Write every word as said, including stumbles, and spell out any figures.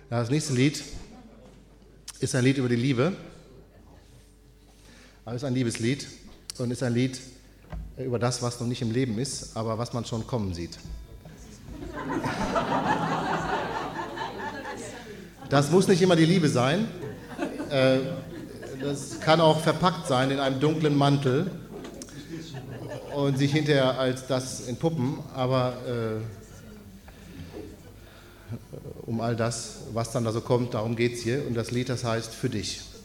Ja, das nächste Lied ist ein Lied über die Liebe. Es ist ein Liebeslied und ist ein Lied über das, was noch nicht im Leben ist, aber was man schon kommen sieht. Das muss nicht immer die Liebe sein. Das kann auch verpackt sein in einem dunklen Mantel und sich hinterher als das entpuppen, aber äh, um all das, was dann da so kommt, darum geht es hier. Und das Lied, das heißt Für dich.